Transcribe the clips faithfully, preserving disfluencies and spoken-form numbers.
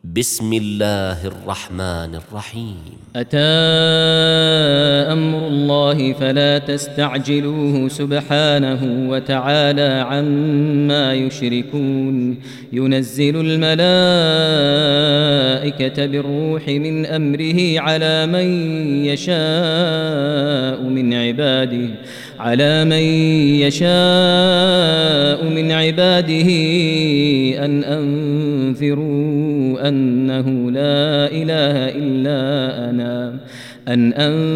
بسم الله الرحمن الرحيم. أتى أمر الله فلا تستعجلوه سبحانه وتعالى عما يشركون. ينزل الملائكة بالروح من أمره على من يشاء من عباده على من يشاء من عباده أن أنذروا أنه لا إله إلا أنا أن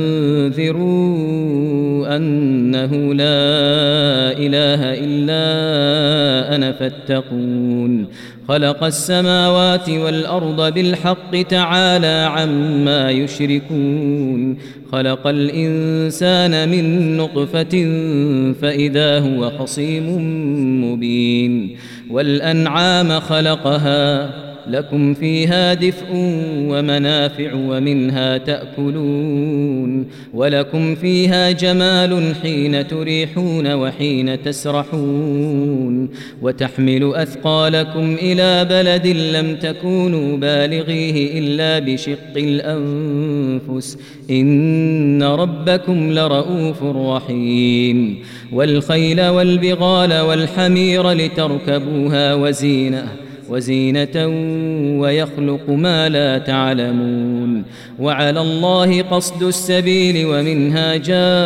أنذروا أنه لا إله إلا أنا فاتقون. خلق السماوات والأرض بالحق تعالى عما يشركون. خلق الإنسان من نطفة فإذا هو خصيم مبين. والأنعام خلقها لكم فيها دفء ومنافع ومنها تأكلون ولكم فيها جمال حين تريحون وحين تسرحون وتحمل أثقالكم إلى بلد لم تكونوا بالغيه إلا بشق الأنفس إن ربكم لرؤوف رحيم. والخيل والبغال والحمير لتركبوها وزينة وزينة ويخلق ما لا تعلمون. وعلى الله قصد السبيل ومنها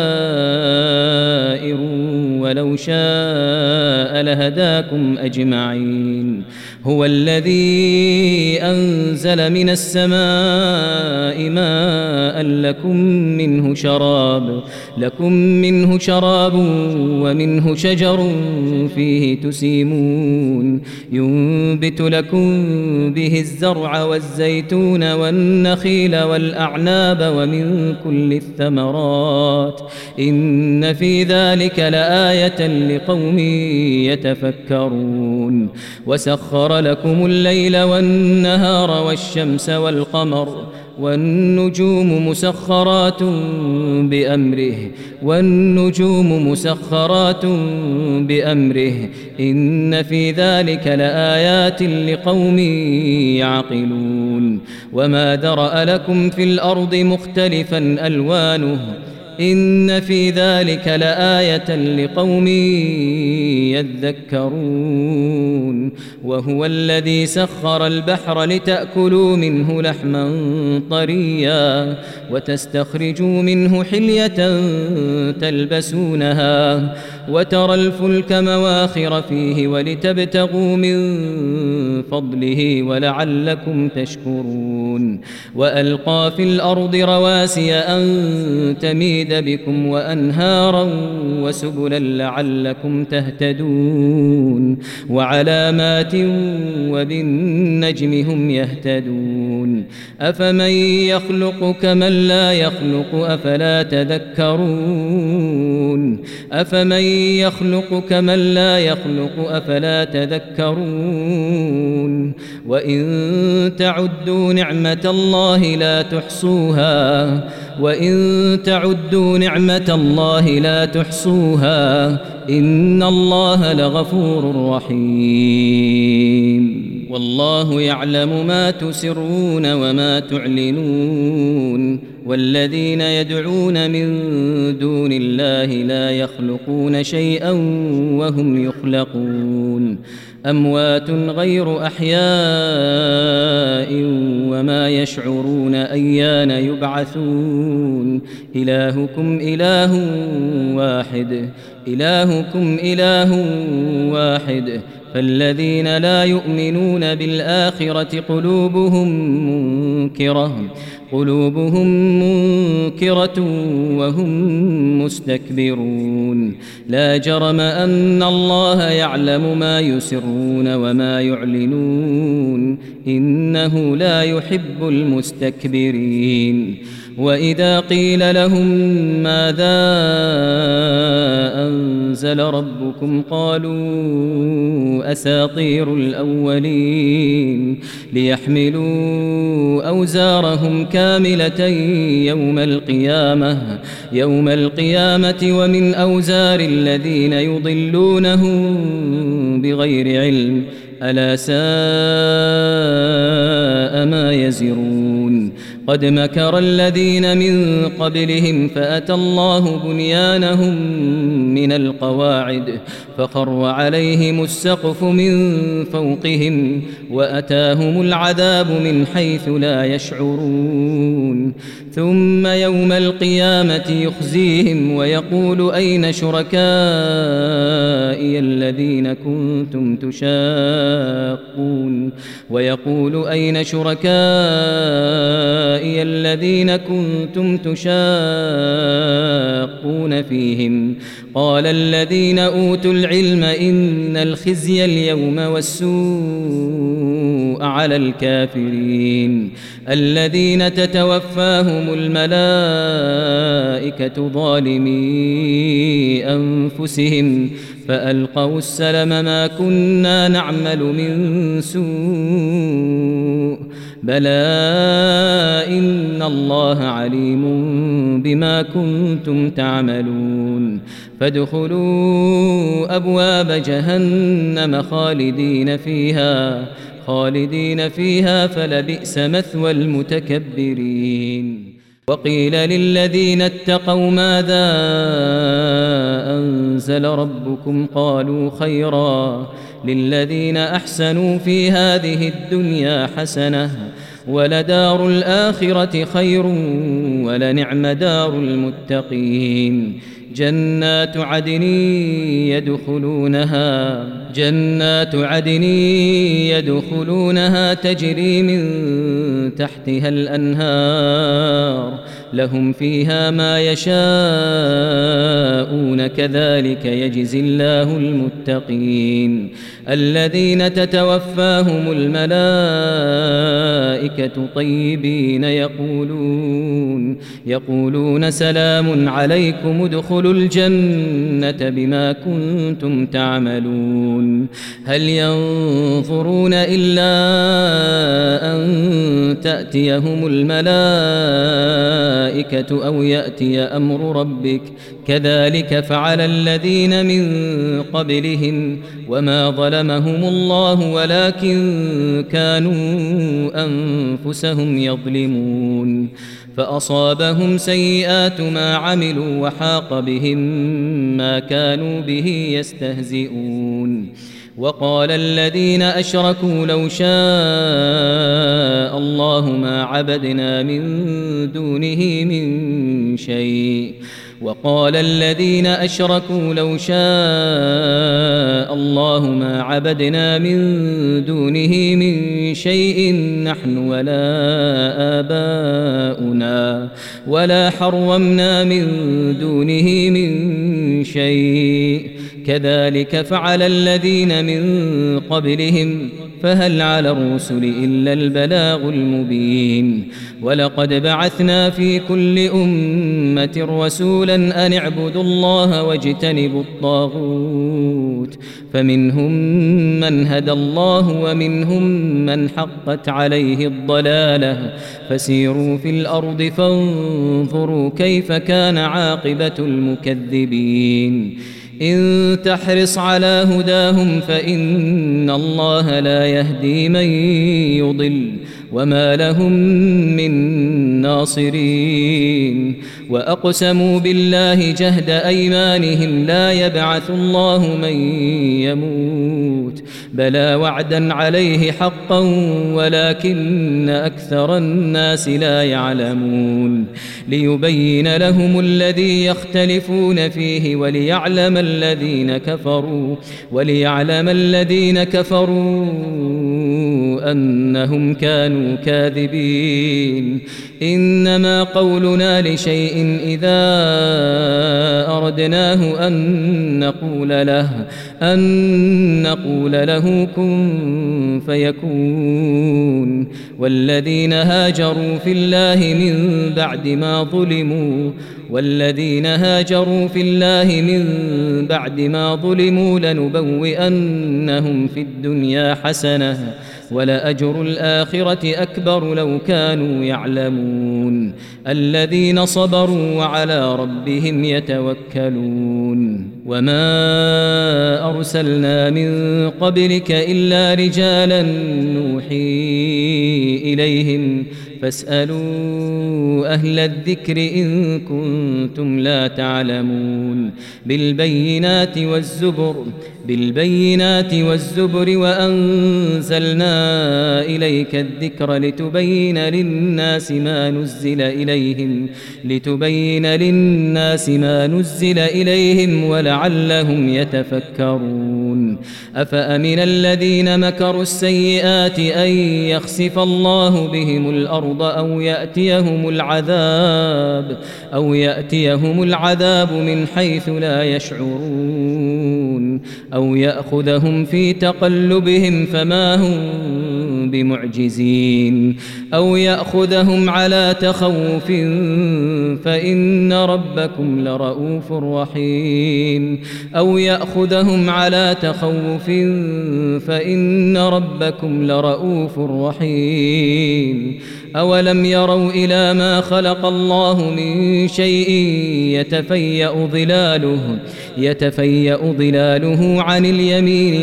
جائر ولو شاء لهداكم أجمعين. هو الذي أنزل من السماء ماء لكم منه شراب لكم منه شراب ومنه شجر فيه تسيمون. ينبت لكم به الزرع والزيتون والنخيل والأعناب ومن كل الثمرات إن في ذلك لآية لقوم يتفكرون. وسخر لكم الليل والنهار والشمس والقمر والنجوم مسخرات بأمره والنجوم مسخرات بأمره إن في ذلك لآيات لقوم يعقلون. وما ذرأ لكم في الأرض مختلفا ألوانه إن في ذلك لآية لقوم يذكرون. وهو الذي سخر البحر لتأكلوا منه لحما طريا وتستخرجوا منه حلية تلبسونها وترى الفلك مواخر فيه ولتبتغوا من فضله ولعلكم تشكرون. وألقى في الأرض رواسي أن تميد بكم وأنهارا وسبلا لعلكم تهتدون. وعلامات وبالنجم هم يهتدون. أفمن يخلق كمن لا يخلق أفلا تذكرون أفمن يخلق كمن لا يخلق أفلا تذكرون. وإن تعدوا نعمة الله لا تحصوها وإن تعدوا نعمة الله لا تحصوها إن الله لغفور رحيم. والله يعلم ما تسرون وما تعلنون. والذين يدعون من دون الله لا يخلقون شيئا وهم يخلقون. أموات غير أحياء وما يشعرون أيان يبعثون. إلهكم إله واحد إلهكم إله واحد فالذين لا يؤمنون بالآخرة قلوبهم منكرة قلوبهم منكرة وهم مستكبرون. لا جرم أن الله يعلم ما يسرون وما يعلنون إنه لا يحب المستكبرين. وإذا قيل لهم ماذا أنزل ربكم قالوا أساطير الأولين ليحملوا أوزارهم كاملة يوم القيامة يوم القيامة ومن أوزار الذين يضلونهم بغير علم ألا ساء ساء ما يزرون قد مكر الذين من قبلهم فأتى الله بنيانهم من القواعد فخر عليهم السقف من فوقهم وأتاهم العذاب من حيث لا يشعرون ثم يوم القيامة يخزيهم ويقول أين شركائي الذين كنتم تشاقون ويقول أين شركائي الذين كنتم تشاقون فيهم قال الذين أوتوا العلم إن الخزي اليوم والسوء على الكافرين الذين تتوفاهم الملائكة ظالمي أنفسهم فألقوا السلم ما كنا نعمل من سوء بلى إن الله عليم بما كنتم تعملون فادخلوا أبواب جهنم خالدين فيها خالدين فيها فلبئس مثوى المتكبرين وقيل للذين اتقوا ماذا أنزل ربكم قالوا خيرا للذين أحسنوا في هذه الدنيا حسنة ولدار الآخرة خير ولنعم دار المتقين جنات عدن يدخلونها جنات عدن يدخلونها تجري من تحتها الأنهار لهم فيها ما يشاءون كذلك يجزي الله المتقين الذين تتوفاهم الملائكة طيبين يقولون يقولون سلام عليكم ادخلوا الجنة بما كنتم تعملون هل ينظرون إلا أن تأتيهم الملائكة أو يأتي أمر ربك كذلك فعل الذين من قبلهم وما ظلمهم الله ولكن كانوا أنفسهم يظلمون فأصابهم سيئات ما عملوا وحاق بهم ما كانوا به يستهزئون وقال الذين أشركوا لو شاء الله ما عبدنا من دونه من شيء وقال الذين أشركوا لو شاء الله ما عبدنا من دونه من شيء نحن ولا آباؤنا ولا حرمنا من دونه من شيء كذلك فعل الذين من قبلهم فهل على الرسل إلا البلاغ المبين ولقد بعثنا في كل أمة رسولا أن اعبدوا الله واجتنبوا الطاغوت فمنهم من هدى الله ومنهم من حقت عليه الضلالة فسيروا في الأرض فانظروا كيف كان عاقبة المكذبين إن تحرص على هداهم فإن الله لا يهدي من يضل وما لهم من ناصرين وأقسموا بالله جهد أيمانهم لا يبعث الله من يموت بلى وعدا عليه حقا ولكن أكثر الناس لا يعلمون ليبين لهم الذي يختلفون فيه وليعلم الذين كفروا وليعلم الذين كفروا أنهم كانوا كاذبين إنما قولنا لشيء إذا أردناه أن نقول له أن نقول له كن فيكون والذين هاجروا في الله من بعد ما ظلموا والذين هاجروا في الله من بعد ما ظلموا لنبوئنهم في الدنيا حسنة ولأجر الآخرة أكبر لو كانوا يعلمون الذين صبروا وعلى ربهم يتوكلون وما أرسلنا من قبلك إلا رجالا نوحي إليهم فاسألوا أهل الذكر إن كنتم لا تعلمون بالبينات والزبر بالبينات والزبر وأنزلنا إليك الذكر لتبين للناس ما نزل إليهم لتبين للناس ما نزل إليهم ولعلهم يتفكرون أفأمن الذين مكروا السيئات أن يخسف الله بهم الأرض أو يأتيهم العذاب أو يأتيهم العذاب من حيث لا يشعرون أو يأخذهم في تقلبهم فما هم بمعجزين أو يأخذهم على تخوف فإن ربكم لرؤوف رحيم أو يأخذهم على تخوف فإن ربكم لرؤوف رحيم أولم يروا إلى ما خلق الله من شيء يتفيأ ظلاله يتفيأ ظلاله عن اليمين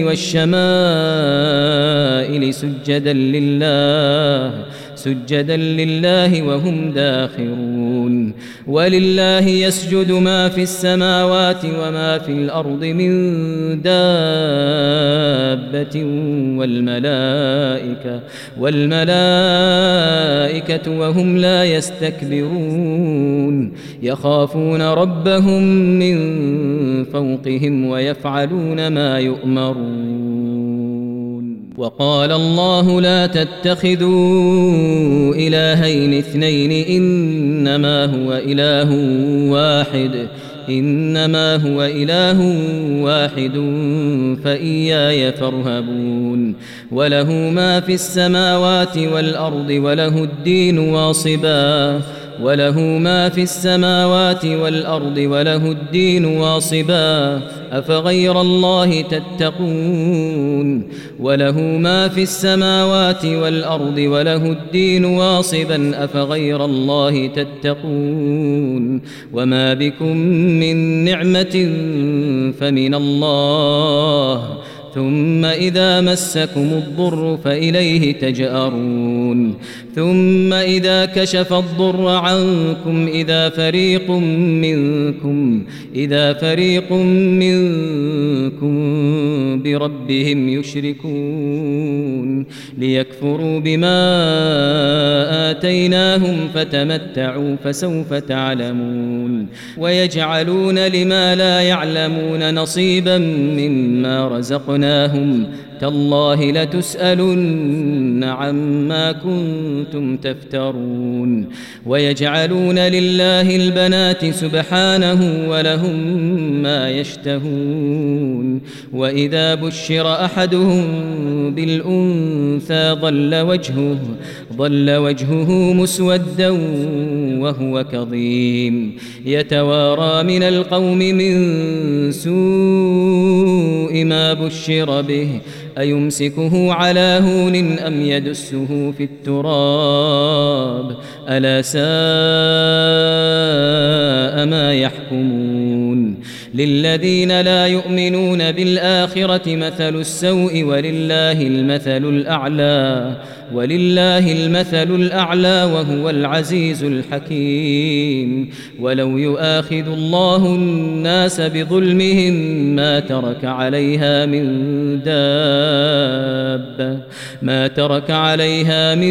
والشمائل سجدا لله سجدا لله وهم داخرون ولله يسجد ما في السماوات وما في الأرض من دابة والملائكة والملائكة وهم لا يستكبرون يخافون ربهم من فوقهم ويفعلون ما يؤمرون وقال الله لا تتخذوا إلهين اثنين إنما هو إله واحد إنما هو إله واحد فإياي فارهبون وله ما في السماوات والأرض وله الدين واصبا وله ما في السماوات والأرض وله الدين واصبا أفغير الله تتقون وله ما في السماوات والأرض وله الدين واصبا أفغير الله تتقون وما بكم من نعمة فمن الله ثم إذا مسكم الضر فإليه تجأرون ثم إذا كشف الضر عنكم إذا فريق منكم إذا فريق منكم بربهم يشركون ليكفروا بما آتيناهم فتمتعوا فسوف تعلمون ويجعلون لما لا يعلمون نصيبا مما رزقناهم تالله لتسألن عما كنتم تفترون ويجعلون لله البنات سبحانه ولهم ما يشتهون وإذا بشر أحدهم بالأنثى ظل وجهه ظل وجهه مسودا وهو كظيم يتوارى من القوم من سوء ما بشر به أيمسكه على هون أم يدسه في التراب ألا ساء ما يحكمون للذين لا يؤمنون بالآخرة مثل السوء ولله المثل الأعلى ولله المثل الأعلى وهو العزيز الحكيم ولو يؤاخذ الله الناس بظلمهم ما ترك عليها من دابة ما ترك عليها من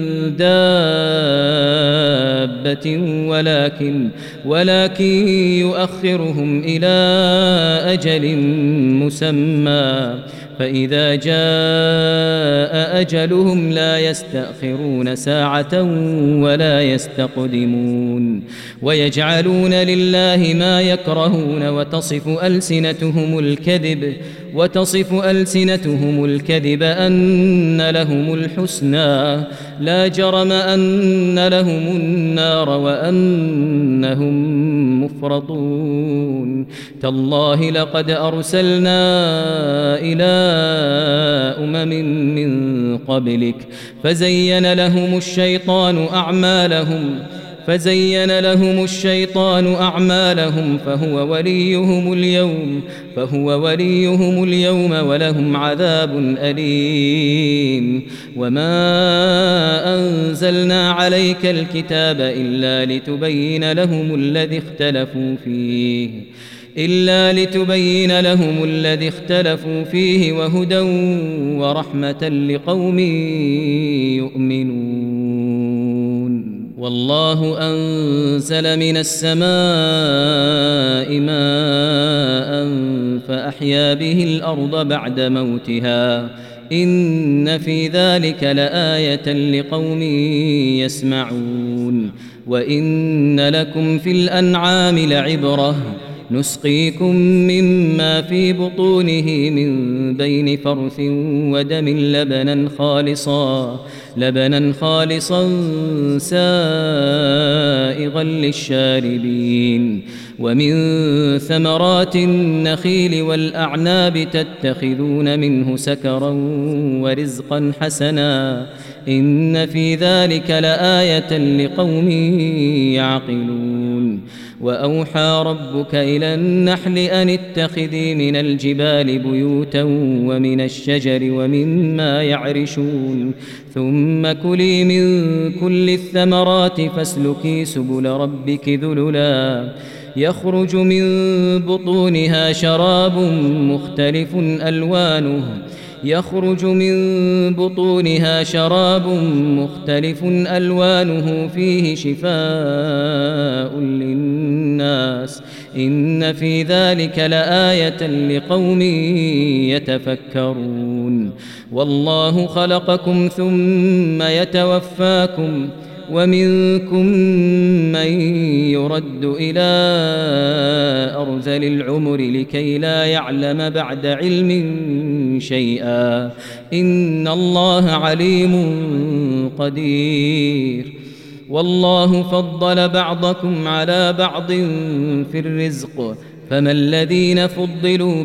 دابة ولكن ولكن يؤخرهم إلى أجل مسمى فإذا جاء أجلهم لا يستأخرون ساعة ولا يستقدمون ويجعلون لله ما يكرهون وتصف ألسنتهم الكذب وتصف ألسنتهم الكذب أن لهم الحسنى لا جرم أن لهم النار وأنهم مفرطون تالله لقد أرسلنا إلى أمم من قبلك فزين لهم الشيطان أعمالهم فزين لهم الشيطان أعمالهم فهو وليهم اليوم فهو وليهم اليوم ولهم عذاب أليم وما أنزلنا عليك الكتاب إلا لتبين لهم الذي اختلفوا فيه إلا لتبين لهم الذي اختلفوا فيه وهدى ورحمة لقوم يؤمنون والله أنزل من السماء ماء فأحيا به الأرض بعد موتها إن في ذلك لآية لقوم يسمعون وإن لكم في الأنعام لعبرة نسقيكم مما في بطونه من بين فرث ودم لبنا خالصا لبنا خالصا سائغا للشاربين ومن ثمرات النخيل والأعناب تتخذون منه سكرا ورزقا حسنا إن في ذلك لآية لقوم يعقلون وأوحى ربك إلى النحل أن اتخذي من الجبال بيوتا ومن الشجر ومما يعرشون ثم كلي من كل الثمرات فاسلكي سبل ربك ذللا يخرج من بطونها شراب مختلف ألوانه يخرج من بطونها شراب مختلف ألوانه فيه شفاء للناس إن في ذلك لآية لقوم يتفكرون والله خلقكم ثم يتوفاكم ومنكم من يرد إلى أرذل العمر لكي لا يعلم بعد علم شيئا إن الله عليم قدير والله فضل بعضكم على بعض في الرزق فما الذين فضلوا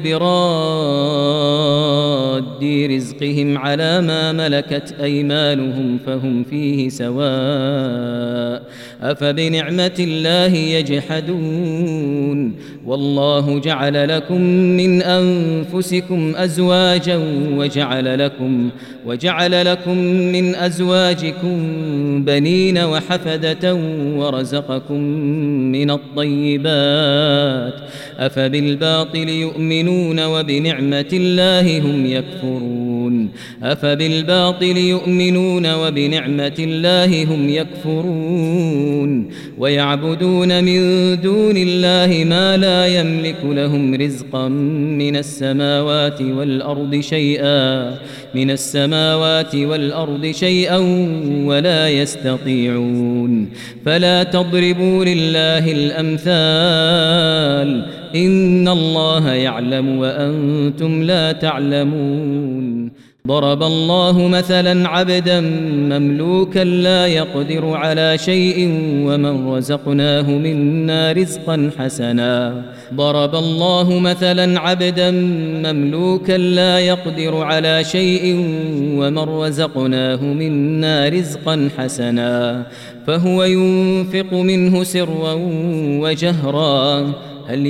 براد رزقهم على ما ملكت أيمانهم فهم فيه سواء أفبنعمة الله يجحدون والله جعل لكم من أنفسكم أزواجا وجعل لكم وجعل لكم من أزواجكم بنين وحفدة ورزقكم من الطيبات أفبالباطل يؤمنون وبنعمة الله هم يكفرون أفبالباطل يؤمنون وبنعمة الله هم يكفرون ويعبدون من دون الله ما لا يملك لهم رزقا من السماوات والأرض شيئا من السماوات والأرض شيئا ولا يستطيعون فلا تضربوا لله الأمثال إن الله يعلم وأنتم لا تعلمون ضرب الله مثلا عبدا مملوكا لا يقدر على شيء ومن رزقناه منا رزقا حسنا ضرب الله مثلا عبدا مملوكا لا يقدر على شيء ومن رزقناه منا رزقا حسنا فهو ينفق منه سرا وجهرا هل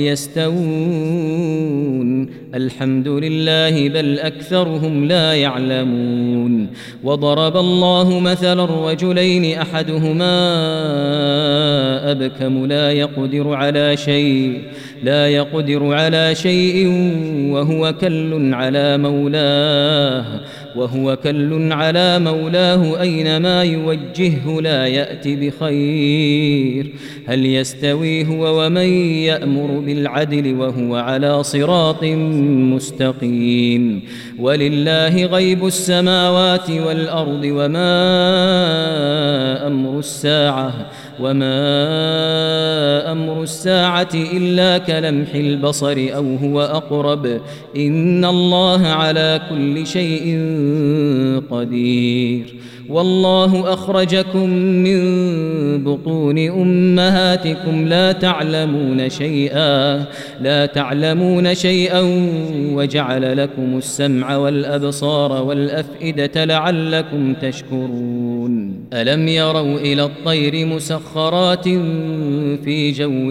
يستوون الحمد لله بل أكثرهم لا يعلمون وضرب الله مثلا الرجلين أحدهما أبكم لا يقدر على شيء لا يقدر على شيء وهو كل على مولاه وهو كل على مولاه أينما يوجهه لا يأتي بخير هل يستوي هو ومن يأمر بالعدل وهو على صراط مستقيم ولله غيب السماوات والأرض وما أمر الساعة وما أمر الساعة إلا كلمح البصر أو هو أقرب إن الله على كل شيء قدير والله أخرجكم من بطون أمهاتكم لا تعلمون شيئا لا تعلمون شيئا وجعل لكم السمع والأبصار والأفئدة لعلكم تشكرون ألم يروا إلى الطير مسخرات في جو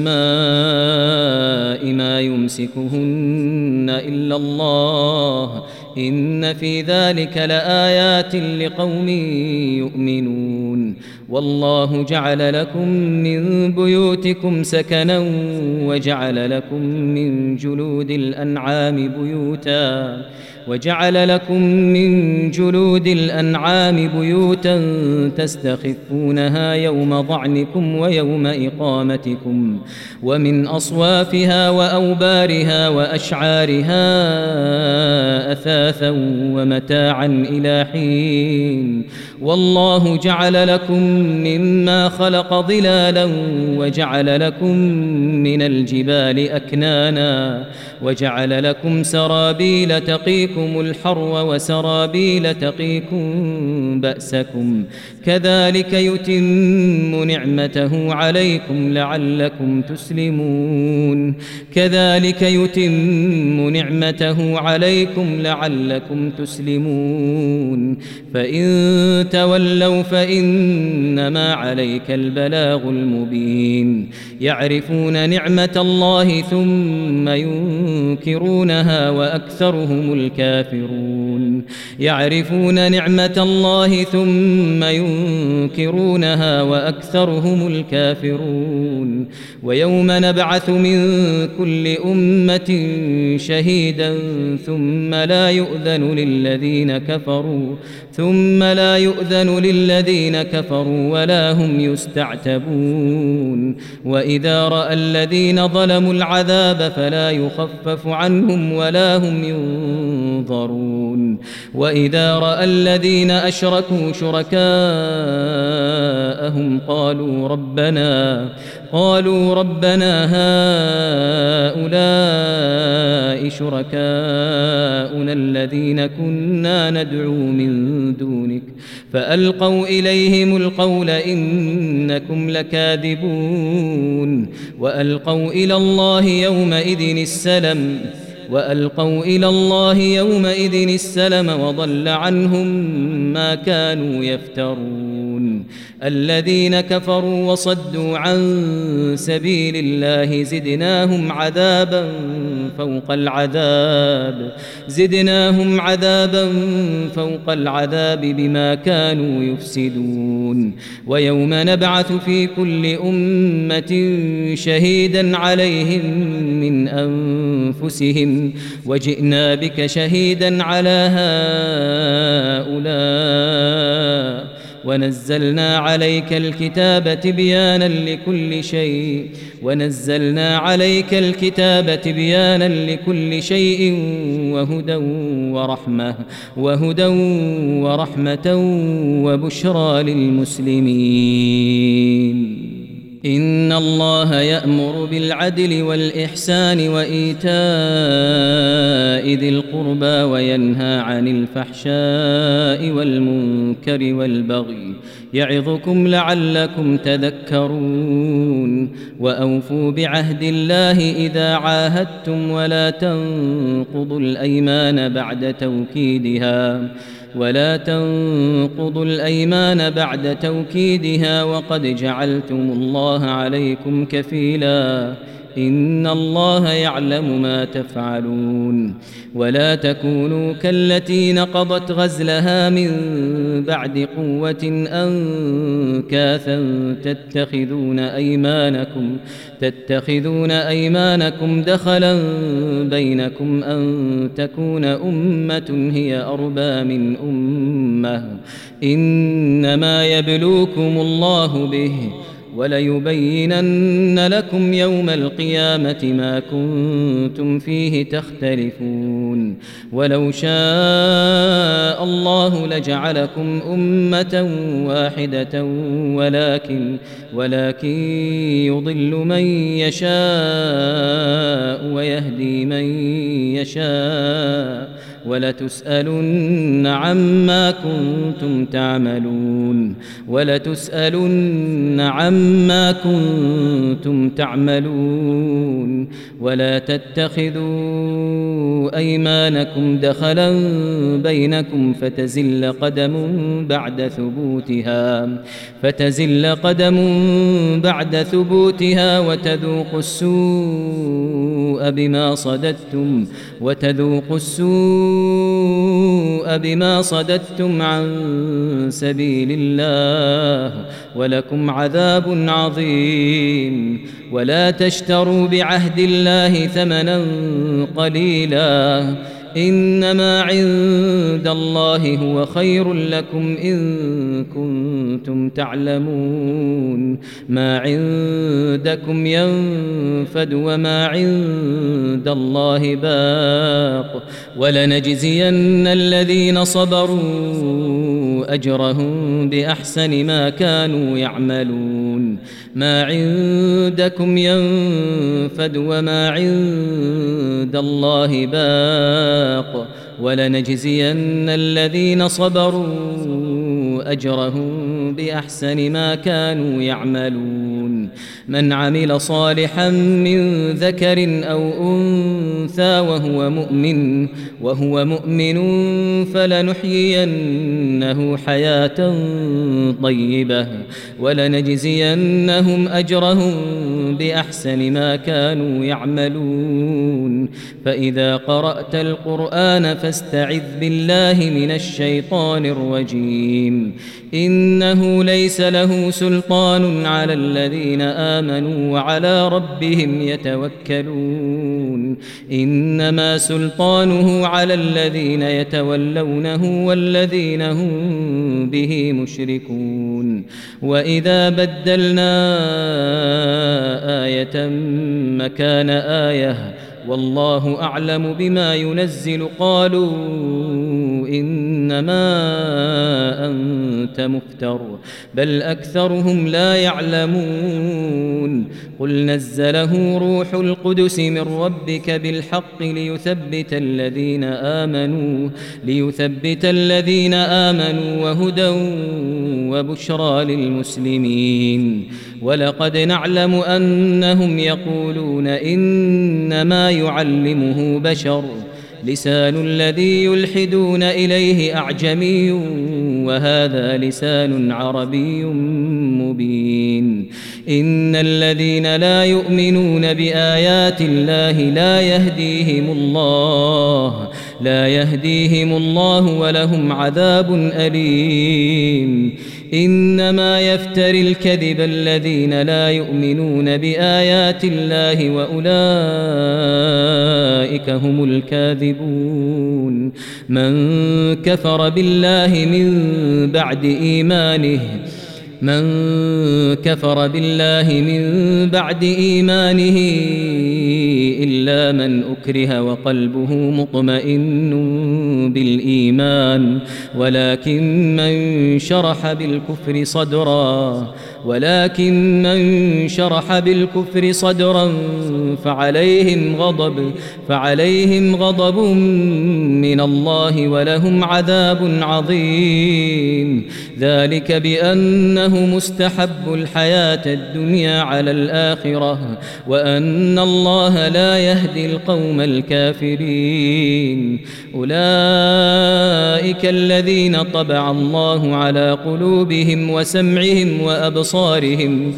السماء ما يمسكهن إلا الله إن في ذلك لآيات لقوم يؤمنون والله جعل لكم من بيوتكم سكنا وجعل لكم من جلود الأنعام بيوتا وجعل لكم من جلود الأنعام بيوتا تستخفونها يوم ضعنكم ويوم إقامتكم ومن أصوافها وأوبارها وأشعارها أثاثا ومتاعا إلى حين والله جعل لكم مما خلق ظلالا وجعل لكم من الجبال أكنانا وجعل لكم سرابيل تقيكم الحر وسرابيل تقيكم بأسكم كذلك يتم نعمته عليكم لعلكم تسلمون كذلك يتم نعمته عليكم لعلكم تسلمون فإن تولوا فإنما عليك البلاغ المبين يعرفون نعمة الله ثم ينكرونها وأكثرهم الكافرون يعرفون نعمة الله ثم ينكرونها وأكثرهم الكافرون ويوم نبعث من كل أمة شهيدا ثم لا يؤذن للذين كفروا ثم لا يؤذن للذين كفروا ولا هم يستعتبون وإذا رأى الذين ظلموا العذاب فلا يخفف عنهم ولا هم ينظرون وإذا رأى الذين أشركوا شركاءهم قالوا ربنا قالوا ربنا هؤلاء شركاؤنا الذين كنا ندعو من دونك فألقوا إليهم القول إنكم لكاذبون وألقوا إلى الله يومئذ السلم وألقوا إلى الله يومئذ السلم وضل عنهم ما كانوا يفترون الذين كفروا وصدوا عن سبيل الله زدناهم عذابا فوق العذاب زدناهم عذابا فوق العذاب بما كانوا يفسدون ويوم نبعث في كل أمة شهيدا عليهم من أنفسهم وجئنا بك شهيدا على هؤلاء ونزلنا عليك الكتاب تبيانا لكل شيء ونزلنا عليك الكتاب تبيانا لكل شيء وهدى ورحمة وهدى ورحمة وبشرى للمسلمين إن الله يأمر بالعدل والإحسان وإيتاء ذي القربى وينهى عن الفحشاء والمنكر والبغي يعظكم لعلكم تذكرون وأوفوا بعهد الله إذا عاهدتم ولا تنقضوا الأيمان بعد توكيدها ولا تنقضوا الأيمان بعد توكيدها وقد جعلتم الله عليكم كفيلا إن الله يعلم ما تفعلون ولا تكونوا كالتي نقضت غزلها من بعد قوة أنكاثا تتخذون أيمانكم تتخذون أيمانكم دخلا بينكم أن تكون أمة هي أربى من أمة إنما يبلوكم الله به وليبينن لكم يوم القيامة ما كنتم فيه تختلفون ولو شاء الله لجعلكم أمة واحدة ولكن ولكن يضل من يشاء ويهدي من يشاء ولتسألن عما كنتم تعملون ولتسألن عما كنتم تعملون ولا تتخذوا أيمانكم دخلا بينكم فتزل قدم بعد ثبوتها فتزل قدم بعد ثبوتها وتذوقوا السوء بما صددتم وتذوقوا السوء بما صددتم عن سبيل الله ولكم عذاب عظيم ولا تشتروا بعهد الله ثمنا قليلا إنما عند الله هو خير لكم إن كنتم تعلمون ما عندكم ينفد وما عند الله باق ولنجزين الذين صبروا أجرهم بأحسن ما كانوا يعملون ما عندكم ينفد وما عند الله باق ولنجزين الذين صبروا أجرهم بأحسن ما كانوا يعملون من عمل صالحا من ذكر أو أنثى وهو مؤمن وهو مؤمن فلنحيينه حياة طيبة ولنجزينهم أجرهم بأحسن ما كانوا يعملون فإذا قرأت القرآن فاستعذ بالله من الشيطان الرجيم إنه ليس له سلطان على الذين آمنوا وعلى ربهم يتوكلون إنما سلطانه على الذين يتولونه والذين هم به مشركون وإذا بدلنا آية مكان آية والله أعلم بما ينزل قالوا إنما أنت مفتر بل أكثرهم لا يعلمون قل نزله روح القدس من ربك بالحق ليثبت الذين آمنوا ليثبت الذين آمنوا وهدى وبشرى للمسلمين ولقد نعلم أنهم يقولون إنما يعلمه بشر لسان الذي يلحدون إليه أعجمي وهذا لسان عربي مبين إن الذين لا يؤمنون بآيات الله لا يهديهم الله لا يهديهم الله ولهم عذاب أليم إنما يفتري الكذب الذين لا يؤمنون بآيات الله وأولئك هم الكاذبون من كفر بالله من بعد إيمانه من كفر بالله من بعد إيمانه إلا من أكره وقلبه مطمئن بالإيمان ولكن من شرح بالكفر صدرا ولكن من شرح بالكفر صدرا فعليهم غضب فعليهم غضب من الله ولهم عذاب عظيم ذلك بأنه مستحب الحياة الدنيا على الآخرة وأن الله لا يهدي القوم الكافرين أولئك الذين طبع الله على قلوبهم وسمعهم وأبصارهم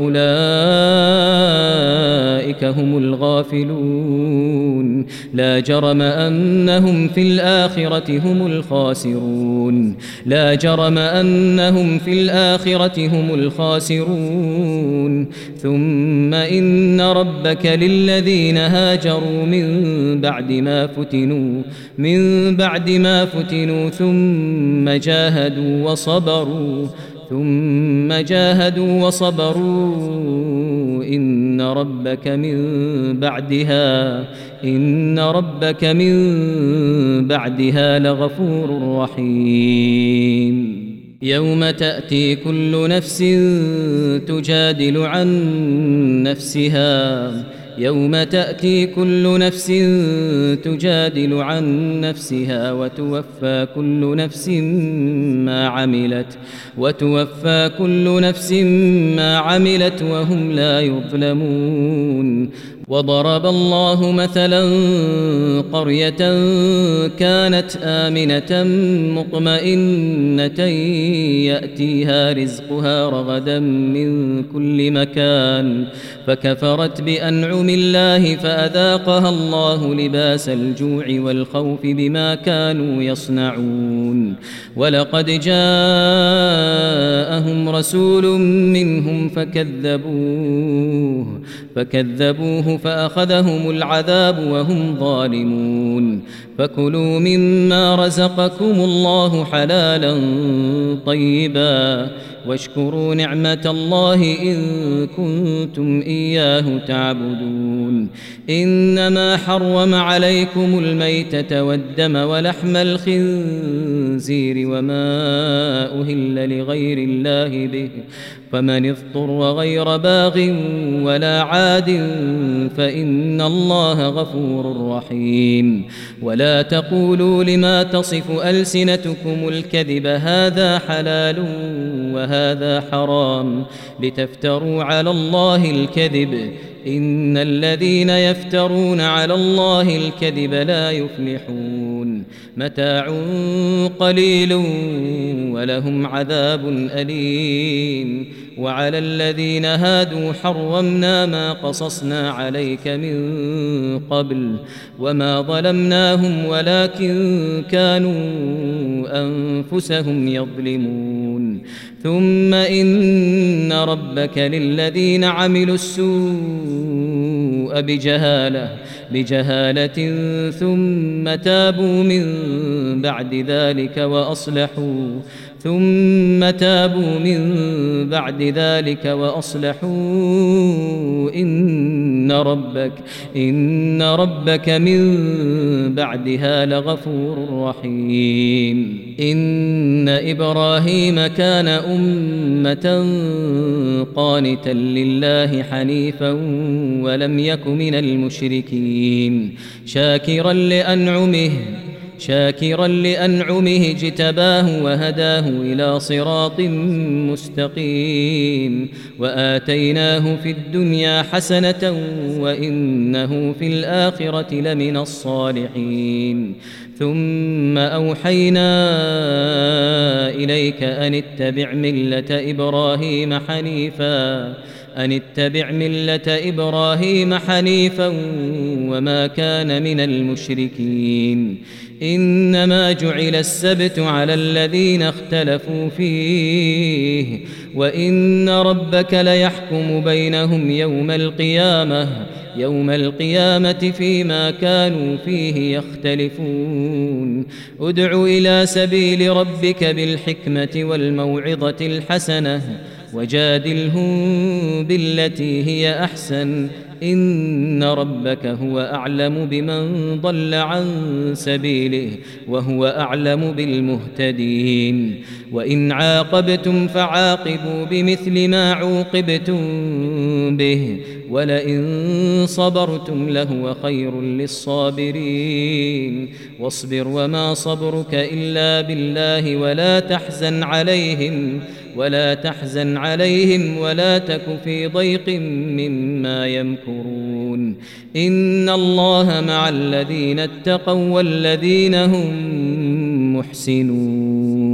وأولئك هم الغافلون لا جرم أنهم في الآخرة هم الخاسرون لا جرم أنهم في الآخرة هم الخاسرون ثم إن ربك للذين هاجروا من بعد ما فتنوا من بعد ما فتنوا ثم جاهدوا وصبروا ثم جاهدوا وصبروا إن ربك من بعدها إن ربك من بعدها لغفور رحيم يوم تأتي كل نفس تجادل عن نفسها يوم تأتي كل نفس تجادل عن نفسها وتوفى كل نفس ما عملت وتوفى كل نفس ما عملت وهم لا يظلمون وضرب الله مثلا قرية كانت آمنة مطمئنة يأتيها رزقها رغدا من كل مكان فكفرت بأنعم الله فأذاقها الله لباس الجوع والخوف بما كانوا يصنعون ولقد جاءهم رسول منهم فكذبوه فكذبوه فأخذهم العذاب وهم ظالمون فكلوا مما رزقكم الله حلالا طيبا واشكروا نعمة الله إن كنتم إياه تعبدون إنما حرم عليكم الميتة والدم ولحم الخنزير وما أهل لغير الله به فمن اضطر غير باغ ولا عاد فإن الله غفور رحيم ولا تقولوا لما تصف ألسنتكم الكذب هذا حلال وهذا حرام لتفتروا على الله الكذب إن الذين يفترون على الله الكذب لا يفلحون متاع قليل ولهم عذاب أليم وعلى الذين هادوا حرمنا ما قصصنا عليك من قبل وما ظلمناهم ولكن كانوا أنفسهم يظلمون ثم إن ربك للذين عملوا السوء بجهالة بجهالة ثم تابوا من بعد ذلك وأصلحوا ثم تابوا من بعد ذلك وأصلحوا إن ربك إن ربك من بعدها لغفور رحيم إن إبراهيم كان أمة قانتا لله حنيفا ولم يك من المشركين شاكرا لأنعمه شاكرا لأنعمه اجتباه وهداه إلى صراط مستقيم وآتيناه في الدنيا حسنة وإنه في الآخرة لمن الصالحين ثم أوحينا إليك أن اتبع ملة إبراهيم حنيفا أن اتبع ملة إبراهيم حنيفا وما كان من المشركين إنما جعل السبت على الذين اختلفوا فيه وإن ربك ليحكم بينهم يوم القيامة يوم القيامة فيما كانوا فيه يختلفون ادع إلى سبيل ربك بالحكمة والموعظة الحسنة وجادلهم بالتي هي أحسن إن ربك هو أعلم بمن ضل عن سبيله وهو أعلم بالمهتدين وإن عاقبتم فعاقبوا بمثل ما عوقبتم به ولئن صبرتم لهو خير للصابرين واصبر وما صبرك إلا بالله ولا تحزن عليهم ولا تحزن عليهم ولا تك في ضيق مما يمكرون إن الله مع الذين اتقوا والذين هم محسنون